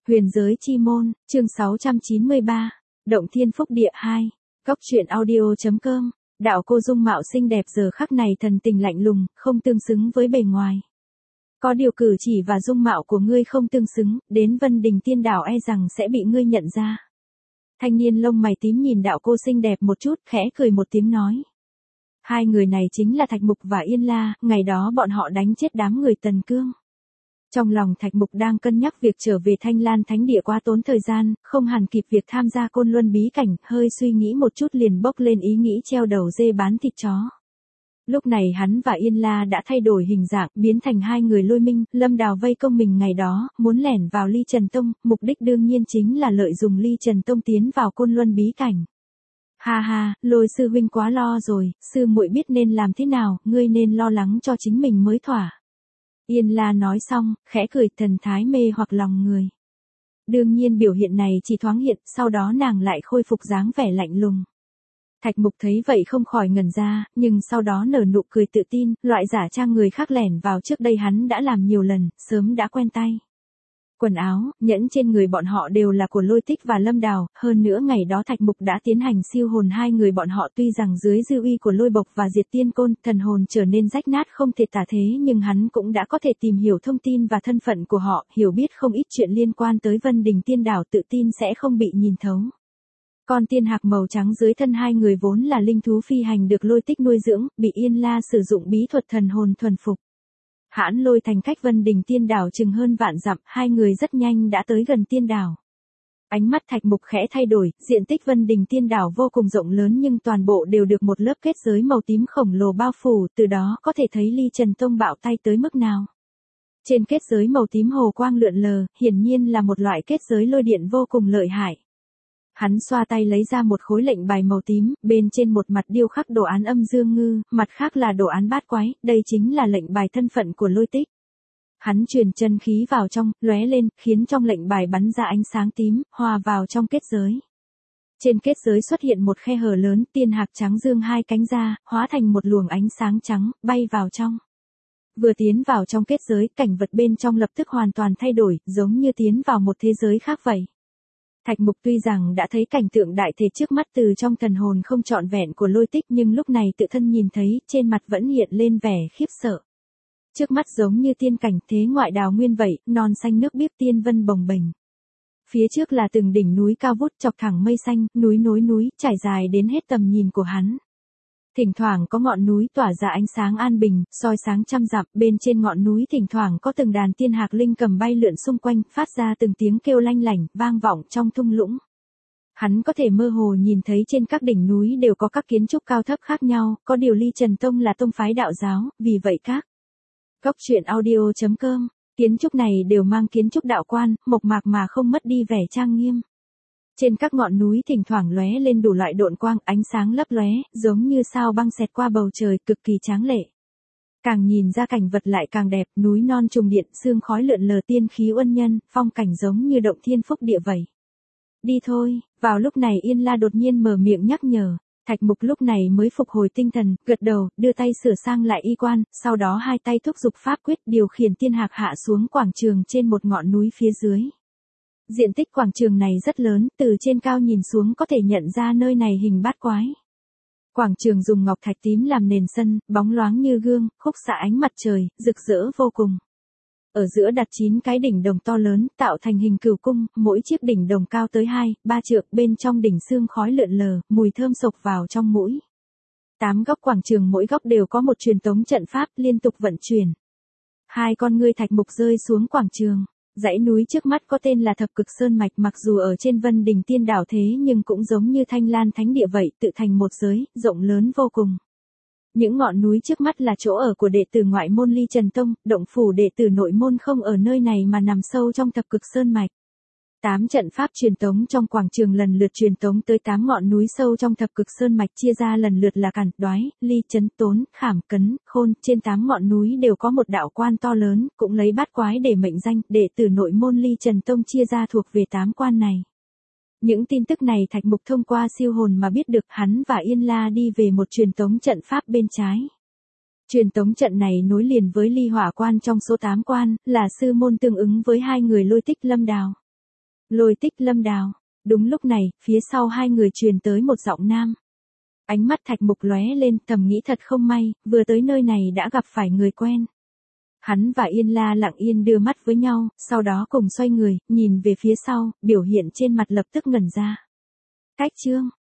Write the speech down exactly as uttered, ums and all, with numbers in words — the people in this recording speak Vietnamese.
Huyền giới chi môn, chương sáu trăm chín mươi ba, Động Thiên Phúc Địa hai, Góc truyện audio.com, đạo cô dung mạo xinh đẹp giờ khắc này thần tình lạnh lùng, không tương xứng với bề ngoài. Có điều cử chỉ và dung mạo của ngươi không tương xứng, đến Vân Đình Tiên Đảo e rằng sẽ bị ngươi nhận ra. Thanh niên lông mày tím nhìn đạo cô xinh đẹp một chút, khẽ cười một tiếng nói. Hai người này chính là Thạch Mục và Yên La, ngày đó bọn họ đánh chết đám người Tần Cương. Trong lòng Thạch Mục đang cân nhắc việc trở về Thanh Lan Thánh Địa quá tốn thời gian, không hẳn kịp việc tham gia Côn Luân bí cảnh, hơi suy nghĩ một chút liền bốc lên ý nghĩ treo đầu dê bán thịt chó. Lúc này hắn và Yên La đã thay đổi hình dạng, biến thành hai người Lôi Minh, Lâm Đào vây công mình ngày đó, muốn lẻn vào Ly Trần Tông, mục đích đương nhiên chính là lợi dụng Ly Trần Tông tiến vào Côn Luân bí cảnh. Ha ha, Lôi sư huynh quá lo rồi, sư muội biết nên làm thế nào, ngươi nên lo lắng cho chính mình mới thỏa. Yên La nói xong, khẽ cười, thần thái mê hoặc lòng người. Đương nhiên biểu hiện này chỉ thoáng hiện, sau đó nàng lại khôi phục dáng vẻ lạnh lùng. Thạch Mục thấy vậy không khỏi ngẩn ra, nhưng sau đó nở nụ cười tự tin, loại giả trang người khác lẻn vào trước đây hắn đã làm nhiều lần, sớm đã quen tay. Quần áo, nhẫn trên người bọn họ đều là của Lôi Tích và Lâm Đào, hơn nữa ngày đó Thạch Mục đã tiến hành siêu hồn hai người bọn họ, tuy rằng dưới dư uy của Lôi Bộc và Diệt Tiên Côn, thần hồn trở nên rách nát không thể tả thế, nhưng hắn cũng đã có thể tìm hiểu thông tin và thân phận của họ, hiểu biết không ít chuyện liên quan tới Vân Đình Tiên Đảo, tự tin sẽ không bị nhìn thấu. Con tiên hạc màu trắng dưới thân hai người vốn là linh thú phi hành được Lôi Tích nuôi dưỡng, bị Yên La sử dụng bí thuật thần hồn thuần phục. Hãn lôi thành cách Vân Đình Tiên Đảo chừng hơn vạn dặm, hai người rất nhanh đã tới gần tiên đảo. Ánh mắt Thạch Mục khẽ thay đổi, diện tích Vân Đình Tiên Đảo vô cùng rộng lớn nhưng toàn bộ đều được một lớp kết giới màu tím khổng lồ bao phủ, từ đó có thể thấy Ly Trần Tông bạo tay tới mức nào. Trên kết giới màu tím hồ quang lượn lờ, hiển nhiên là một loại kết giới lôi điện vô cùng lợi hại. Hắn xoa tay lấy ra một khối lệnh bài màu tím, bên trên một mặt điêu khắc đồ án âm dương ngư, mặt khác là đồ án bát quái, đây chính là lệnh bài thân phận của Lôi Tích. Hắn truyền chân khí vào trong, lóe lên, khiến trong lệnh bài bắn ra ánh sáng tím, hòa vào trong kết giới. Trên kết giới xuất hiện một khe hở lớn, tiên hạc trắng dương hai cánh ra, hóa thành một luồng ánh sáng trắng, bay vào trong. Vừa tiến vào trong kết giới, cảnh vật bên trong lập tức hoàn toàn thay đổi, giống như tiến vào một thế giới khác vậy. Thạch Mục tuy rằng đã thấy cảnh tượng đại thể trước mắt từ trong thần hồn không trọn vẹn của Lôi Tích nhưng lúc này tự thân nhìn thấy, trên mặt vẫn hiện lên vẻ khiếp sợ. Trước mắt giống như tiên cảnh thế ngoại đào nguyên vậy, non xanh nước biếc tiên vân bồng bềnh. Phía trước là từng đỉnh núi cao vút chọc thẳng mây xanh, núi nối núi, trải dài đến hết tầm nhìn của hắn. Thỉnh thoảng có ngọn núi tỏa ra ánh sáng an bình, soi sáng trăm dặm, bên trên ngọn núi thỉnh thoảng có từng đàn tiên hạc linh cầm bay lượn xung quanh, phát ra từng tiếng kêu lanh lảnh, vang vọng trong thung lũng. Hắn có thể mơ hồ nhìn thấy trên các đỉnh núi đều có các kiến trúc cao thấp khác nhau, có điều Ly Trần Tông là tông phái đạo giáo, vì vậy các Góc truyện audio.com, kiến trúc này đều mang kiến trúc đạo quan, mộc mạc mà không mất đi vẻ trang nghiêm. Trên các ngọn núi thỉnh thoảng lóe lên đủ loại độn quang, ánh sáng lấp lóe, giống như sao băng xẹt qua bầu trời, cực kỳ tráng lệ. Càng nhìn ra cảnh vật lại càng đẹp, núi non trùng điện, sương khói lượn lờ, tiên khí uân nhân, phong cảnh giống như động thiên phúc địa vậy. Đi thôi, vào lúc này Yên La đột nhiên mở miệng nhắc nhở. Thạch Mục lúc này mới phục hồi tinh thần, gật đầu, đưa tay sửa sang lại y quan, sau đó hai tay thúc giục pháp quyết điều khiển tiên hạc hạ xuống quảng trường trên một ngọn núi phía dưới. Diện tích quảng trường này rất lớn, từ trên cao nhìn xuống có thể nhận ra nơi này hình bát quái. Quảng trường dùng ngọc thạch tím làm nền sân, bóng loáng như gương, khúc xạ ánh mặt trời, rực rỡ vô cùng. Ở giữa đặt chín cái đỉnh đồng to lớn, tạo thành hình cửu cung, mỗi chiếc đỉnh đồng cao tới hai, ba trượng, bên trong đỉnh sương khói lượn lờ, mùi thơm sộc vào trong mũi. Tám góc quảng trường mỗi góc đều có một truyền tống trận pháp liên tục vận chuyển. Hai con ngươi Thạch Mục rơi xuống quảng trường. Dãy núi trước mắt có tên là Thập Cực Sơn Mạch, mặc dù ở trên Vân Đình Tiên Đảo thế nhưng cũng giống như Thanh Lan Thánh Địa vậy, tự thành một giới, rộng lớn vô cùng. Những ngọn núi trước mắt là chỗ ở của đệ tử ngoại môn Ly Trần Tông, động phủ đệ tử nội môn không ở nơi này mà nằm sâu trong Thập Cực Sơn Mạch. Tám trận pháp truyền tống trong quảng trường lần lượt truyền tống tới tám ngọn núi sâu trong Thập Cực Sơn Mạch, chia ra lần lượt là Càn, Đoái, Ly, Chấn, Tốn, Khảm, Cấn, Khôn, trên tám ngọn núi đều có một đạo quan to lớn, cũng lấy bát quái để mệnh danh, đệ tử nội môn Ly Trần Tông chia ra thuộc về tám quan này. Những tin tức này Thạch Mục thông qua siêu hồn mà biết được, hắn và Yên La đi về một truyền tống trận pháp bên trái. Truyền tống trận này nối liền với Ly Hỏa quan trong số tám quan, là sư môn tương ứng với hai người Lôi Tích Lâm Đào. Lôi Tích Lâm Đào. Đúng lúc này, phía sau hai người truyền tới một giọng nam. Ánh mắt Thạch Mục lóe lên, thầm nghĩ thật không may, vừa tới nơi này đã gặp phải người quen. Hắn và Yên La lặng yên đưa mắt với nhau, sau đó cùng xoay người, nhìn về phía sau, biểu hiện trên mặt lập tức ngẩn ra. Cách Trương,